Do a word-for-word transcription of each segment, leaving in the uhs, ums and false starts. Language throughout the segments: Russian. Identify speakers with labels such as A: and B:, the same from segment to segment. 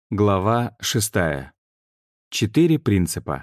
A: Глава шестая. Четыре принципа.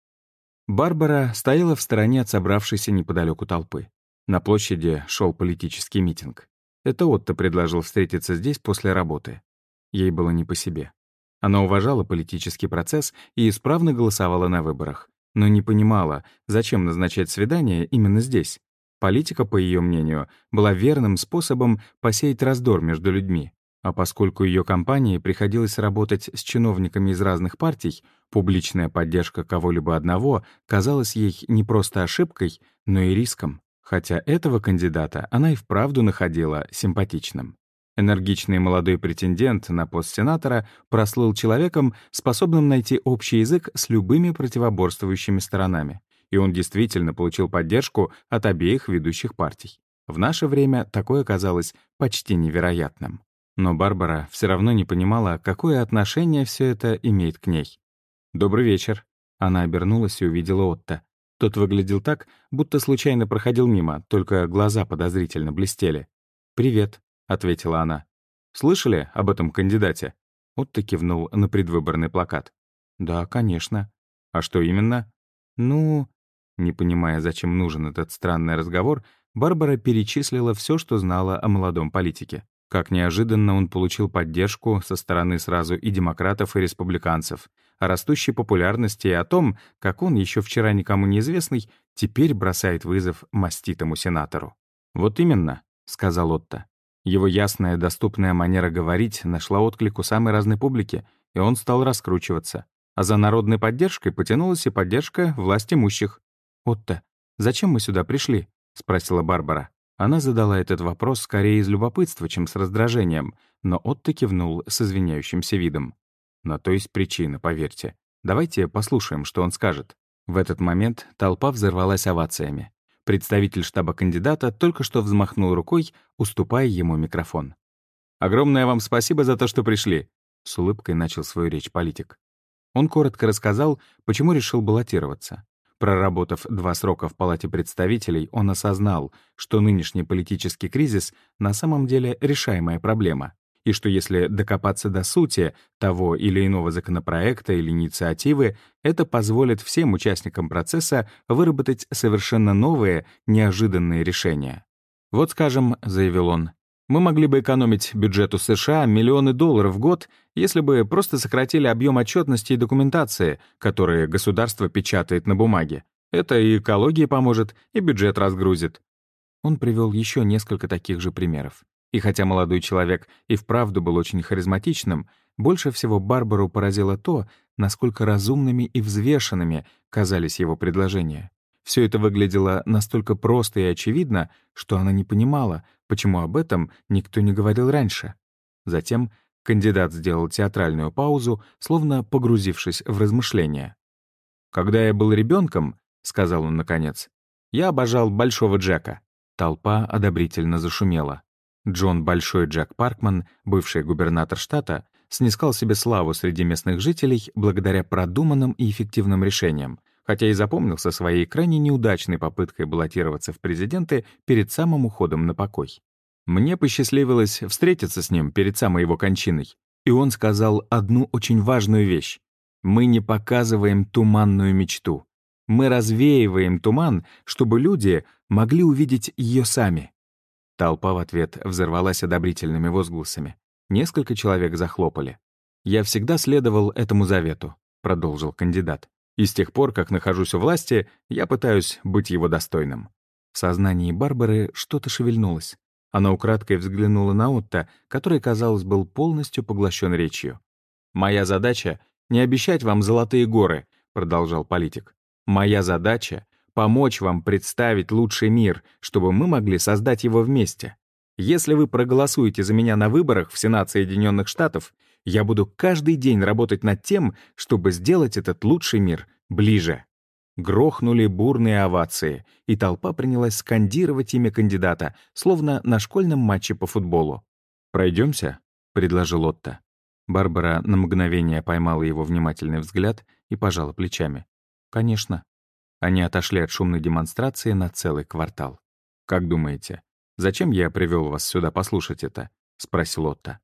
A: Барбара стояла в стороне от собравшейся неподалеку толпы. На площади шел политический митинг. Это Отто предложил встретиться здесь после работы. Ей было не по себе. Она уважала политический процесс и исправно голосовала на выборах, но не понимала, зачем назначать свидание именно здесь. Политика, по ее мнению, была верным способом посеять раздор между людьми. А поскольку ее компании приходилось работать с чиновниками из разных партий, публичная поддержка кого-либо одного казалась ей не просто ошибкой, но и риском. Хотя этого кандидата она и вправду находила симпатичным. Энергичный молодой претендент на пост сенатора прослыл человеком, способным найти общий язык с любыми противоборствующими сторонами. И он действительно получил поддержку от обеих ведущих партий. В наше время такое казалось почти невероятным. Но Барбара все равно не понимала, какое отношение все это имеет к ней. «Добрый вечер». Она обернулась и увидела Отто. Тот выглядел так, будто случайно проходил мимо, только глаза подозрительно блестели. «Привет», — ответила она. «Слышали об этом кандидате?» Отто кивнул на предвыборный плакат. «Да, конечно». «А что именно?» «Ну...» Не понимая, зачем нужен этот странный разговор, Барбара перечислила все, что знала о молодом политике. Как неожиданно он получил поддержку со стороны сразу и демократов, и республиканцев, о растущей популярности и о том, как он, еще вчера никому неизвестный, теперь бросает вызов маститому сенатору. «Вот именно», — сказал Отто. Его ясная, доступная манера говорить нашла отклик у самой разной публики, и он стал раскручиваться. А за народной поддержкой потянулась и поддержка власть имущих. «Отто, зачем мы сюда пришли?» — спросила Барбара. Она задала этот вопрос скорее из любопытства, чем с раздражением, но Отто кивнул с извиняющимся видом. «На то есть причина, поверьте. Давайте послушаем, что он скажет». В этот момент толпа взорвалась овациями. Представитель штаба кандидата только что взмахнул рукой, уступая ему микрофон. «Огромное вам спасибо за то, что пришли», — с улыбкой начал свою речь политик. Он коротко рассказал, почему решил баллотироваться. Проработав два срока в Палате представителей, он осознал, что нынешний политический кризис на самом деле решаемая проблема, и что если докопаться до сути того или иного законопроекта или инициативы, это позволит всем участникам процесса выработать совершенно новые, неожиданные решения. «Вот, скажем, — заявил он, — мы могли бы экономить бюджету США миллионы долларов в год, если бы просто сократили объем отчетности и документации, которые государство печатает на бумаге. Это и экологии поможет, и бюджет разгрузит». Он привел еще несколько таких же примеров. И хотя молодой человек и вправду был очень харизматичным, больше всего Барбару поразило то, насколько разумными и взвешенными казались его предложения. Все это выглядело настолько просто и очевидно, что она не понимала, почему об этом никто не говорил раньше. Затем кандидат сделал театральную паузу, словно погрузившись в размышления. «Когда я был ребенком, — сказал он наконец, — я обожал Большого Джека». Толпа одобрительно зашумела. Джон Большой Джек Паркман, бывший губернатор штата, снискал себе славу среди местных жителей благодаря продуманным и эффективным решениям, хотя и запомнился своей крайне неудачной попыткой баллотироваться в президенты перед самым уходом на покой. Мне посчастливилось встретиться с ним перед самой его кончиной, и он сказал одну очень важную вещь. «Мы не показываем туманную мечту. Мы развеиваем туман, чтобы люди могли увидеть ее сами». Толпа в ответ взорвалась одобрительными возгласами. Несколько человек захлопали. «Я всегда следовал этому завету», — продолжил кандидат. «И с тех пор, как нахожусь у власти, я пытаюсь быть его достойным». В сознании Барбары что-то шевельнулось. Она украдкой взглянула на Отто, который, казалось, был полностью поглощен речью. «Моя задача — не обещать вам золотые горы», — продолжал политик. «Моя задача — помочь вам представить лучший мир, чтобы мы могли создать его вместе. Если вы проголосуете за меня на выборах в Сенат Соединенных Штатов, я буду каждый день работать над тем, чтобы сделать этот лучший мир ближе». Грохнули бурные овации, и толпа принялась скандировать имя кандидата, словно на школьном матче по футболу. «Пройдемся?» — предложил Отто. Барбара на мгновение поймала его внимательный взгляд и пожала плечами. «Конечно». Они отошли от шумной демонстрации на целый квартал. «Как думаете, зачем я привел вас сюда послушать это?» — спросил Отто.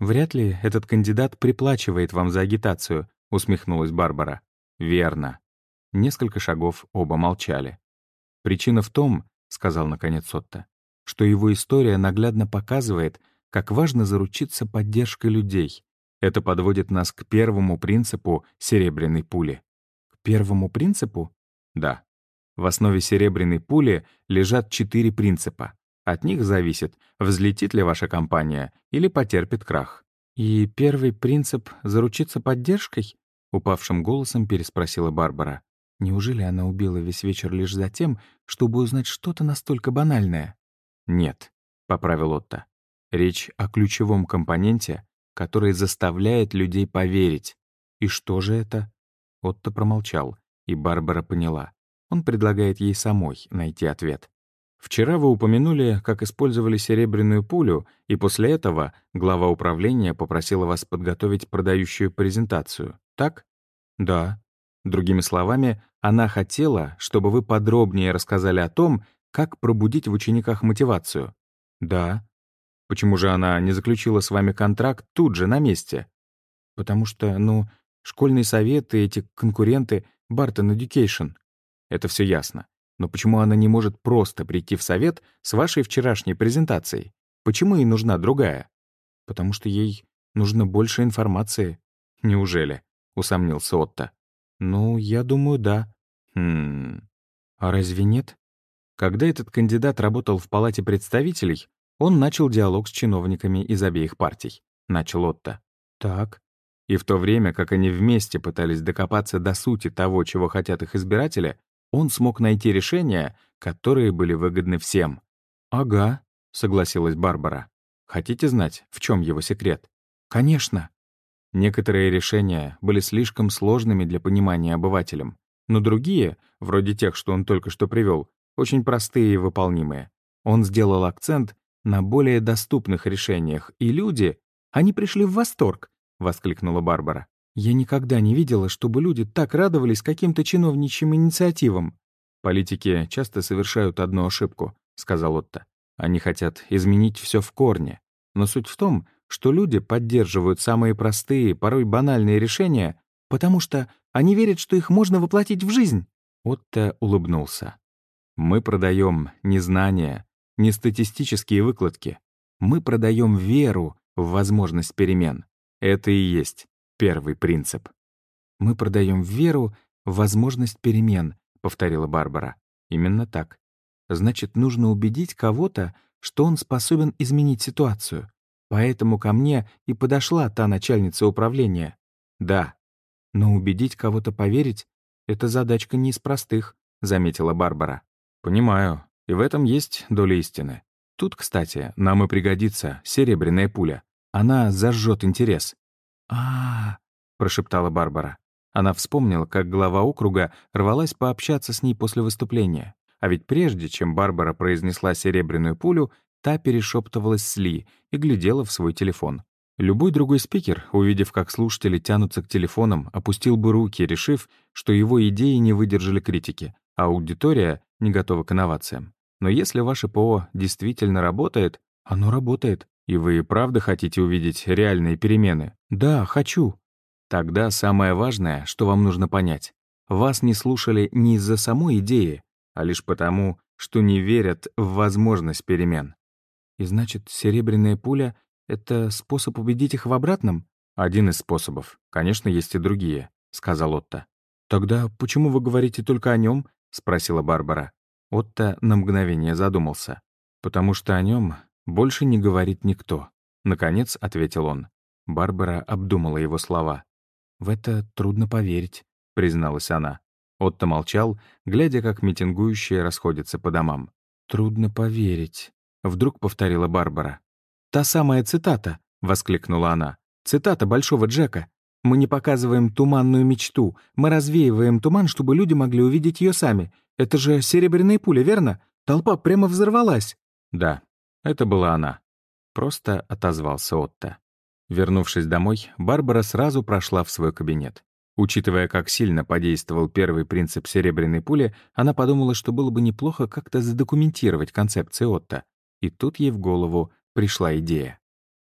A: «Вряд ли этот кандидат приплачивает вам за агитацию», — усмехнулась Барбара. «Верно». Несколько шагов оба молчали. «Причина в том, — сказал наконец Отто, — что его история наглядно показывает, как важно заручиться поддержкой людей. Это подводит нас к первому принципу серебряной пули». «К первому принципу?» «Да. В основе серебряной пули лежат четыре принципа. От них зависит, взлетит ли ваша компания или потерпит крах». «И первый принцип — заручиться поддержкой?» — упавшим голосом переспросила Барбара. Неужели она убила весь вечер лишь за тем, чтобы узнать что-то настолько банальное? «Нет», — поправил Отто. «Речь о ключевом компоненте, который заставляет людей поверить. И что же это?» Отто промолчал, и Барбара поняла. Он предлагает ей самой найти ответ. «Вчера вы упомянули, как использовали серебряную пулю, и после этого глава управления попросила вас подготовить продающую презентацию, так?» «Да». Другими словами, она хотела, чтобы вы подробнее рассказали о том, как пробудить в учениках мотивацию. «Да». «Почему же она не заключила с вами контракт тут же, на месте?» «Потому что, ну, школьный совет и эти конкуренты Barton Education». «Это все ясно. Но почему она не может просто прийти в совет с вашей вчерашней презентацией? Почему ей нужна другая?» «Потому что ей нужно больше информации». «Неужели?» — усомнился Отто. «Ну, я думаю, да». «Хм... А разве нет?» Когда этот кандидат работал в Палате представителей, он начал диалог с чиновниками из обеих партий. Начал Отто. «Так». И в то время, как они вместе пытались докопаться до сути того, чего хотят их избиратели, он смог найти решения, которые были выгодны всем. «Ага», — согласилась Барбара. «Хотите знать, в чем его секрет?» «Конечно». Некоторые решения были слишком сложными для понимания обывателям, но другие, вроде тех, что он только что привел, очень простые и выполнимые. Он сделал акцент на более доступных решениях, и люди, они пришли в восторг, — воскликнула Барбара. «Я никогда не видела, чтобы люди так радовались каким-то чиновничьим инициативам». «Политики часто совершают одну ошибку», — сказал Отто. «Они хотят изменить все в корне. Но суть в том, что люди поддерживают самые простые, порой банальные решения, потому что они верят, что их можно воплотить в жизнь». Отто улыбнулся. «Мы продаем не знания, не статистические выкладки. Мы продаем веру в возможность перемен. Это и есть первый принцип». «Мы продаем веру в возможность перемен», — повторила Барбара. «Именно так. Значит, нужно убедить кого-то, что он способен изменить ситуацию. Поэтому ко мне и подошла та начальница управления». «Да. Но убедить кого-то поверить — это задачка не из простых», — заметила Барбара. «Понимаю. И в этом есть доля истины. Тут, кстати, нам и пригодится серебряная пуля. Она зажжет интерес». «А-а-а», прошептала Барбара. Она вспомнила, как глава округа рвалась пообщаться с ней после выступления. А ведь прежде, чем Барбара произнесла серебряную пулю, та перешептывалась с Ли и глядела в свой телефон. Любой другой спикер, увидев, как слушатели тянутся к телефонам, опустил бы руки, решив, что его идеи не выдержали критики, а аудитория не готова к инновациям. Но если ваше ПО действительно работает, оно работает, и вы правда хотите увидеть реальные перемены? Да, хочу. Тогда самое важное, что вам нужно понять. Вас не слушали не из-за самой идеи, а лишь потому, что не верят в возможность перемен. И значит, серебряная пуля — это способ убедить их в обратном? Один из способов. Конечно, есть и другие, — сказал Отто. Тогда почему вы говорите только о нем? — спросила Барбара. Отто на мгновение задумался. «Потому что о нем больше не говорит никто», — наконец ответил он. Барбара обдумала его слова. «В это трудно поверить», — призналась она. Отто молчал, глядя, как митингующие расходятся по домам. «Трудно поверить», — вдруг повторила Барбара. «Та самая цитата», — воскликнула она. «Цитата Большого Джека. Мы не показываем туманную мечту, мы развеиваем туман, чтобы люди могли увидеть ее сами. Это же серебряная пуля, верно? Толпа прямо взорвалась». «Да, это была она», — просто отозвался Отто. Вернувшись домой, Барбара сразу прошла в свой кабинет. Учитывая, как сильно подействовал первый принцип серебряной пули, она подумала, что было бы неплохо как-то задокументировать концепции Отто. И тут ей в голову пришла идея.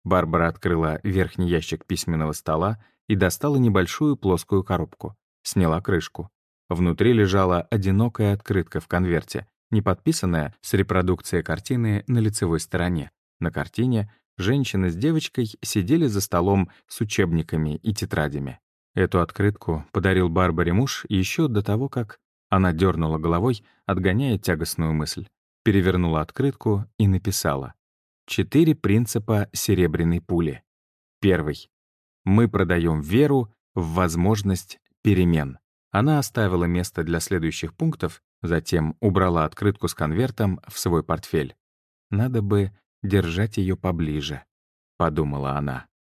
A: Барбара открыла верхний ящик письменного стола и достала небольшую плоскую коробку. Сняла крышку. Внутри лежала одинокая открытка в конверте, не подписанная, с репродукцией картины на лицевой стороне. На картине женщина с девочкой сидели за столом с учебниками и тетрадями. Эту открытку подарил Барбаре муж еще до того, как... Она дернула головой, отгоняя тягостную мысль. Перевернула открытку и написала: «Четыре принципа серебряной пули. Первый. Мы продаем веру в возможность перемен». Она оставила место для следующих пунктов, затем убрала открытку с конвертом в свой портфель. «Надо бы держать ее поближе», — подумала она.